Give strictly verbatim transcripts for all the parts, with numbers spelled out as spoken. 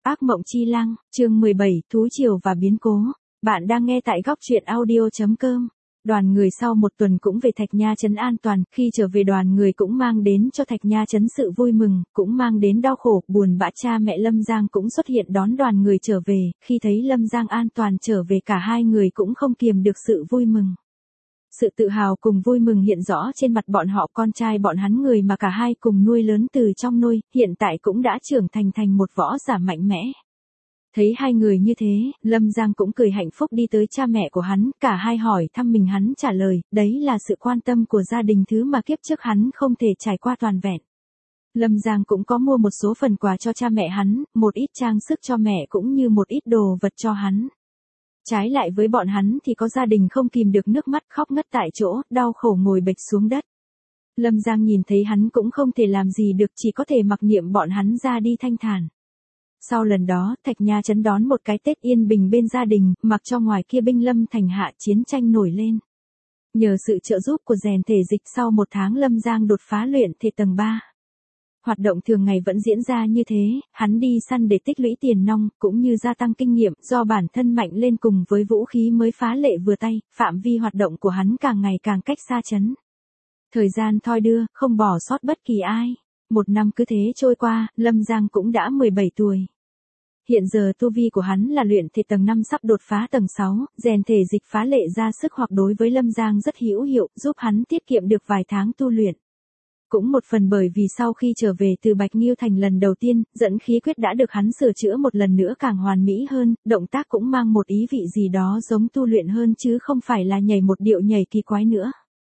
Ác mộng chi lăng, chương mười bảy, thú triều và biến cố. Bạn đang nghe tại góc truyện audio chấm com. Đoàn người sau một tuần cũng về Thạch Nha trấn an toàn, khi trở về đoàn người cũng mang đến cho Thạch Nha trấn sự vui mừng, cũng mang đến đau khổ, buồn bã. Cha mẹ Lâm Giang cũng xuất hiện đón đoàn người trở về, khi thấy Lâm Giang an toàn trở về cả hai người cũng không kiềm được sự vui mừng. Sự tự hào cùng vui mừng hiện rõ trên mặt bọn họ. Con trai bọn hắn, người mà cả hai cùng nuôi lớn từ trong nôi, hiện tại cũng đã trưởng thành thành một võ giả mạnh mẽ. Thấy hai người như thế, Lâm Giang cũng cười hạnh phúc đi tới cha mẹ của hắn, cả hai hỏi thăm mình, hắn trả lời, đấy là sự quan tâm của gia đình, thứ mà kiếp trước hắn không thể trải qua toàn vẹn. Lâm Giang cũng có mua một số phần quà cho cha mẹ hắn, một ít trang sức cho mẹ cũng như một ít đồ vật cho hắn. Trái lại với bọn hắn thì có gia đình không kìm được nước mắt, khóc ngất tại chỗ, đau khổ ngồi bệt xuống đất. Lâm Giang nhìn thấy hắn cũng không thể làm gì được, chỉ có thể mặc niệm bọn hắn ra đi thanh thản. Sau lần đó, Thạch Nha trấn đón một cái Tết yên bình bên gia đình, mặc cho ngoài kia binh lâm thành hạ, chiến tranh nổi lên. Nhờ sự trợ giúp của rèn thể dịch, sau một tháng Lâm Giang đột phá luyện thể tầng ba. Hoạt động thường ngày vẫn diễn ra như thế, hắn đi săn để tích lũy tiền nong, cũng như gia tăng kinh nghiệm, do bản thân mạnh lên cùng với vũ khí mới phá lệ vừa tay, phạm vi hoạt động của hắn càng ngày càng cách xa trấn. Thời gian thoi đưa, không bỏ sót bất kỳ ai. Một năm cứ thế trôi qua, Lâm Giang cũng đã mười bảy tuổi. Hiện giờ tu vi của hắn là luyện thể tầng năm, sắp đột phá tầng sáu, rèn thể dịch phá lệ ra sức hoặc đối với Lâm Giang rất hữu hiệu, giúp hắn tiết kiệm được vài tháng tu luyện. Cũng một phần bởi vì sau khi trở về từ Bạch Nghiêu Thành lần đầu tiên, dẫn khí quyết đã được hắn sửa chữa một lần nữa càng hoàn mỹ hơn, động tác cũng mang một ý vị gì đó giống tu luyện hơn chứ không phải là nhảy một điệu nhảy kỳ quái nữa.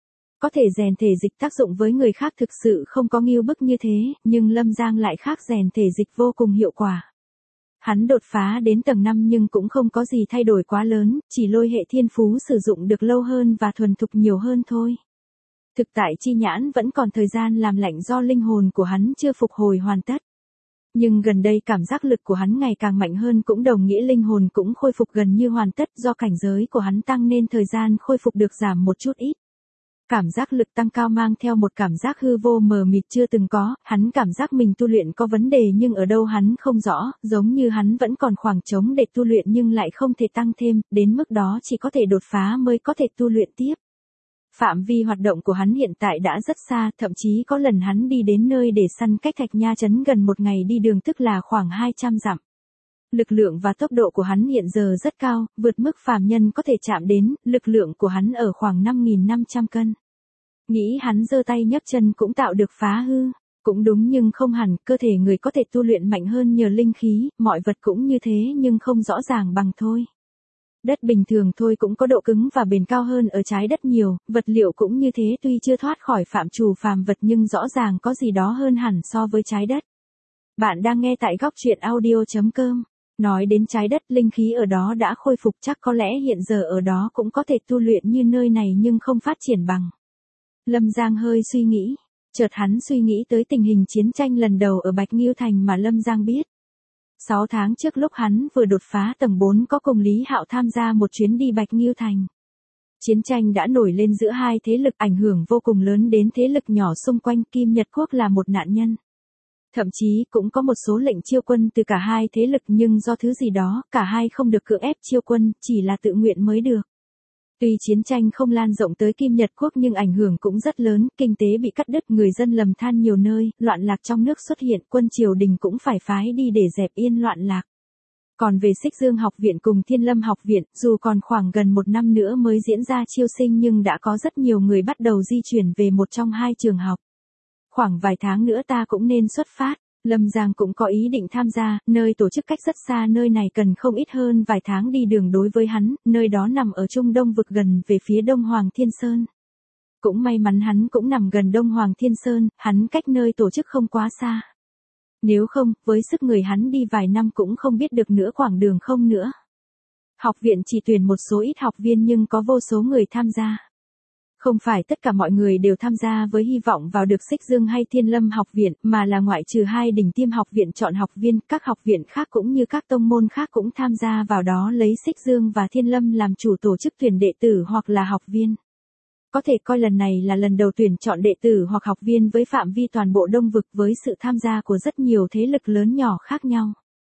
Có thể rèn thể dịch tác dụng với người khác thực sự không có nghiêu bức như thế, nhưng Lâm Giang lại khác, rèn thể dịch vô cùng hiệu quả. Hắn đột phá đến tầng năm nhưng cũng không có gì thay đổi quá lớn, chỉ lôi hệ thiên phú sử dụng được lâu hơn và thuần thục nhiều hơn thôi. Thực tại chi nhãn vẫn còn thời gian làm lạnh do linh hồn của hắn chưa phục hồi hoàn tất. Nhưng gần đây cảm giác lực của hắn ngày càng mạnh hơn, cũng đồng nghĩa linh hồn cũng khôi phục gần như hoàn tất, do cảnh giới của hắn tăng nên thời gian khôi phục được giảm một chút ít. Cảm giác lực tăng cao mang theo một cảm giác hư vô mờ mịt chưa từng có, hắn cảm giác mình tu luyện có vấn đề nhưng ở đâu hắn không rõ, giống như hắn vẫn còn khoảng trống để tu luyện nhưng lại không thể tăng thêm, đến mức đó chỉ có thể đột phá mới có thể tu luyện tiếp. Phạm vi hoạt động của hắn hiện tại đã rất xa, thậm chí có lần hắn đi đến nơi để săn cách Thạch Nha trấn gần một ngày đi đường, tức là khoảng hai trăm dặm. Lực lượng và tốc độ của hắn hiện giờ rất cao, vượt mức phàm nhân có thể chạm đến, lực lượng của hắn ở khoảng năm nghìn năm trăm cân. Nghĩ hắn giơ tay nhấc chân cũng tạo được phá hư. Cũng đúng nhưng không hẳn, cơ thể người có thể tu luyện mạnh hơn nhờ linh khí, mọi vật cũng như thế nhưng không rõ ràng bằng thôi. Đất bình thường thôi cũng có độ cứng và bền cao hơn ở trái đất nhiều, vật liệu cũng như thế, tuy chưa thoát khỏi phạm trù phàm vật nhưng rõ ràng có gì đó hơn hẳn so với trái đất. Bạn đang nghe tại góc truyện audio chấm com. Nói đến trái đất, linh khí ở đó đã khôi phục, chắc có lẽ hiện giờ ở đó cũng có thể tu luyện như nơi này nhưng không phát triển bằng. Lâm Giang hơi suy nghĩ, chợt hắn suy nghĩ tới tình hình chiến tranh lần đầu ở Bạch Nghiêu Thành mà Lâm Giang biết. Sáu tháng trước lúc hắn vừa đột phá tầng bốn có cùng Lý Hạo tham gia một chuyến đi Bạch Nghiêu Thành. Chiến tranh đã nổi lên giữa hai thế lực, ảnh hưởng vô cùng lớn đến thế lực nhỏ xung quanh, Kim Nhật Quốc là một nạn nhân. Thậm chí cũng có một số lệnh chiêu quân từ cả hai thế lực nhưng do thứ gì đó, cả hai không được cưỡng ép chiêu quân, chỉ là tự nguyện mới được. Tuy chiến tranh không lan rộng tới Kim Nhật Quốc nhưng ảnh hưởng cũng rất lớn, kinh tế bị cắt đứt, người dân lầm than nhiều nơi, loạn lạc trong nước xuất hiện, quân triều đình cũng phải phái đi để dẹp yên loạn lạc. Còn về Xích Dương học viện cùng Thiên Lâm học viện, dù còn khoảng gần một năm nữa mới diễn ra chiêu sinh nhưng đã có rất nhiều người bắt đầu di chuyển về một trong hai trường học. Khoảng vài tháng nữa ta cũng nên xuất phát. Lâm Giang cũng có ý định tham gia, nơi tổ chức cách rất xa, nơi này cần không ít hơn vài tháng đi đường đối với hắn, nơi đó nằm ở Trung Đông vực gần về phía Đông Hoàng Thiên Sơn. Cũng may mắn hắn cũng nằm gần Đông Hoàng Thiên Sơn, hắn cách nơi tổ chức không quá xa. Nếu không, với sức người hắn đi vài năm cũng không biết được nữa quãng đường không nữa. Học viện chỉ tuyển một số ít học viên nhưng có vô số người tham gia. Không phải tất cả mọi người đều tham gia với hy vọng vào được Xích Dương hay Thiên Lâm học viện, mà là ngoại trừ hai đỉnh tiêm học viện chọn học viên, các học viện khác cũng như các tông môn khác cũng tham gia vào đó, lấy Xích Dương và Thiên Lâm làm chủ tổ chức tuyển đệ tử hoặc là học viên. Có thể coi lần này là lần đầu tuyển chọn đệ tử hoặc học viên với phạm vi toàn bộ Đông vực với sự tham gia của rất nhiều thế lực lớn nhỏ khác nhau.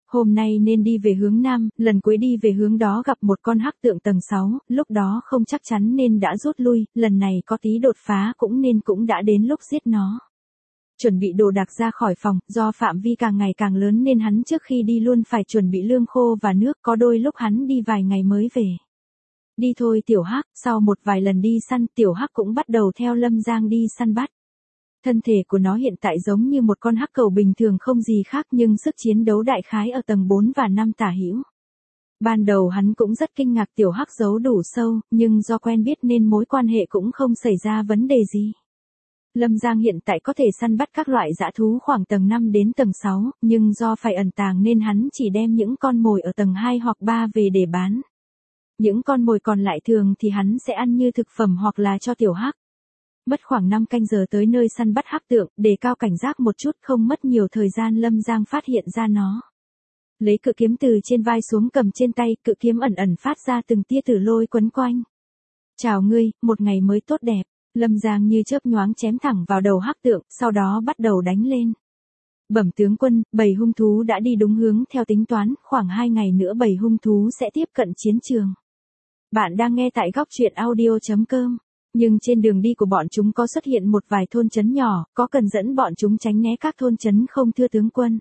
Hôm nay nên đi về hướng Nam, lần cuối đi về hướng đó gặp một con hắc tượng tầng sáu, lúc đó không chắc chắn nên đã rút lui, lần này có tí đột phá cũng nên cũng đã đến lúc giết nó. Chuẩn bị đồ đạc ra khỏi phòng, do phạm vi càng ngày càng lớn nên hắn trước khi đi luôn phải chuẩn bị lương khô và nước, có đôi lúc hắn đi vài ngày mới về. Đi thôi Tiểu Hắc, sau một vài lần đi săn, Tiểu Hắc cũng bắt đầu theo Lâm Giang đi săn bắt. Thân thể của nó hiện tại giống như một con hắc cầu bình thường không gì khác nhưng sức chiến đấu đại khái ở tầng bốn và năm tả hữu. Ban đầu hắn cũng rất kinh ngạc Tiểu Hắc giấu đủ sâu, nhưng do quen biết nên mối quan hệ cũng không xảy ra vấn đề gì. Lâm Giang hiện tại có thể săn bắt các loại dã thú khoảng tầng năm đến tầng sáu, nhưng do phải ẩn tàng nên hắn chỉ đem những con mồi ở tầng hai hoặc ba về để bán. Những con mồi còn lại thường thì hắn sẽ ăn như thực phẩm hoặc là cho Tiểu Hắc. Mất khoảng năm canh giờ tới nơi săn bắt hắc tượng, đề cao cảnh giác một chút, không mất nhiều thời gian Lâm Giang phát hiện ra nó. Lấy cự kiếm từ trên vai xuống cầm trên tay, cự kiếm ẩn ẩn phát ra từng tia tử lôi quấn quanh. Chào ngươi, một ngày mới tốt đẹp. Lâm Giang như chớp nhoáng chém thẳng vào đầu hắc tượng, sau đó bắt đầu đánh lên. Bẩm tướng quân, bầy hung thú đã đi đúng hướng theo tính toán, khoảng hai ngày nữa bầy hung thú sẽ tiếp cận chiến trường. Bạn đang nghe tại góc truyện audio chấm com. Nhưng trên đường đi của bọn chúng có xuất hiện một vài thôn trấn nhỏ, có cần dẫn bọn chúng tránh né các thôn trấn không thưa tướng quân?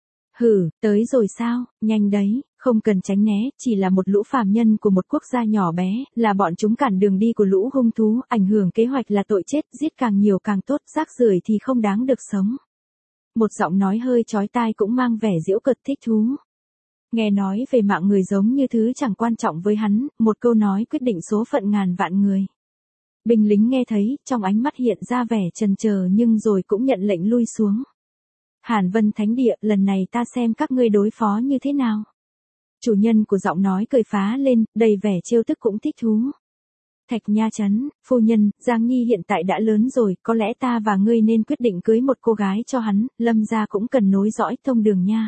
Hử, tới rồi sao, nhanh đấy, không cần tránh né, chỉ là một lũ phàm nhân của một quốc gia nhỏ bé, là bọn chúng cản đường đi của lũ hung thú, ảnh hưởng kế hoạch là tội chết, giết càng nhiều càng tốt, rác rưởi thì không đáng được sống. Một giọng nói hơi chói tai cũng mang vẻ giễu cợt thích thú. Nghe nói về mạng người giống như thứ chẳng quan trọng với hắn, một câu nói quyết định số phận ngàn vạn người. Binh lính nghe thấy, trong ánh mắt hiện ra vẻ chần chờ nhưng rồi cũng nhận lệnh lui xuống. Hàn Vân Thánh Địa, lần này ta xem các ngươi đối phó như thế nào. Chủ nhân của giọng nói cười phá lên, đầy vẻ trêu tức cũng thích thú. Thạch Nha Trấn, phu nhân, Giang Nhi hiện tại đã lớn rồi, có lẽ ta và ngươi nên quyết định cưới một cô gái cho hắn, Lâm gia cũng cần nối dõi tông đường nha.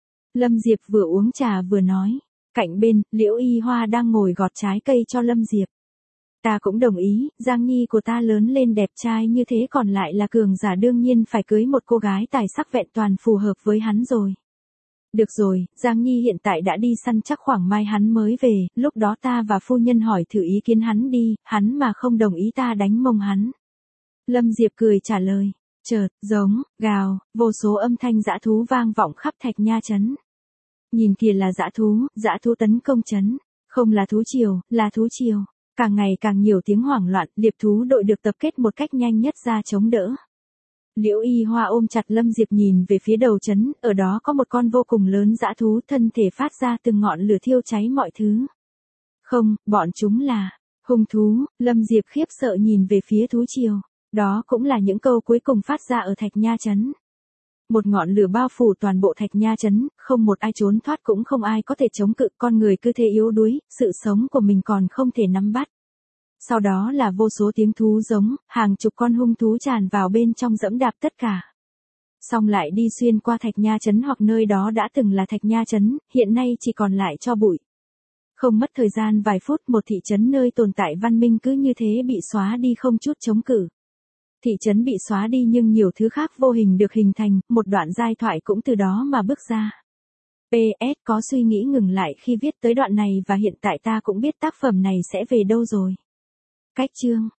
Lâm Diệp vừa uống trà vừa nói, cạnh bên, Liễu Y Hoa đang ngồi gọt trái cây cho Lâm Diệp. Ta cũng đồng ý, Giang Nhi của ta lớn lên đẹp trai như thế còn lại là cường giả đương nhiên phải cưới một cô gái tài sắc vẹn toàn phù hợp với hắn rồi. Được rồi, Giang Nhi hiện tại đã đi săn chắc khoảng mai hắn mới về, lúc đó ta và phu nhân hỏi thử ý kiến hắn đi, hắn mà không đồng ý ta đánh mông hắn. Lâm Diệp cười trả lời, chợt, giống, gào, vô số âm thanh dã thú vang vọng khắp Thạch Nha Trấn. Nhìn kìa là dã thú, dã thú tấn công trấn, không là thú triều, là thú triều. Càng ngày càng nhiều tiếng hoảng loạn, liệp thú đội được tập kết một cách nhanh nhất ra chống đỡ. Liễu Y Hoa ôm chặt Lâm Diệp nhìn về phía đầu trấn, ở đó có một con vô cùng lớn dã thú thân thể phát ra từng ngọn lửa thiêu cháy mọi thứ. Không, bọn chúng là hung thú, Lâm Diệp khiếp sợ nhìn về phía thú triều. Đó cũng là những câu cuối cùng phát ra ở Thạch Nha Trấn. Một ngọn lửa bao phủ toàn bộ Thạch Nha Trấn, không một ai trốn thoát cũng không ai có thể chống cự, con người cứ thế yếu đuối, sự sống của mình còn không thể nắm bắt. Sau đó là vô số tiếng thú giống, hàng chục con hung thú tràn vào bên trong dẫm đạp tất cả. Xong lại đi xuyên qua Thạch Nha Trấn hoặc nơi đó đã từng là Thạch Nha Trấn, hiện nay chỉ còn lại tro bụi. Không mất thời gian vài phút một thị trấn nơi tồn tại văn minh cứ như thế bị xóa đi không chút chống cự. Thị trấn bị xóa đi nhưng nhiều thứ khác vô hình được hình thành, một đoạn giai thoại cũng từ đó mà bước ra. pê ét có suy nghĩ ngừng lại khi viết tới đoạn này và hiện tại ta cũng biết tác phẩm này sẽ về đâu rồi. Cách chương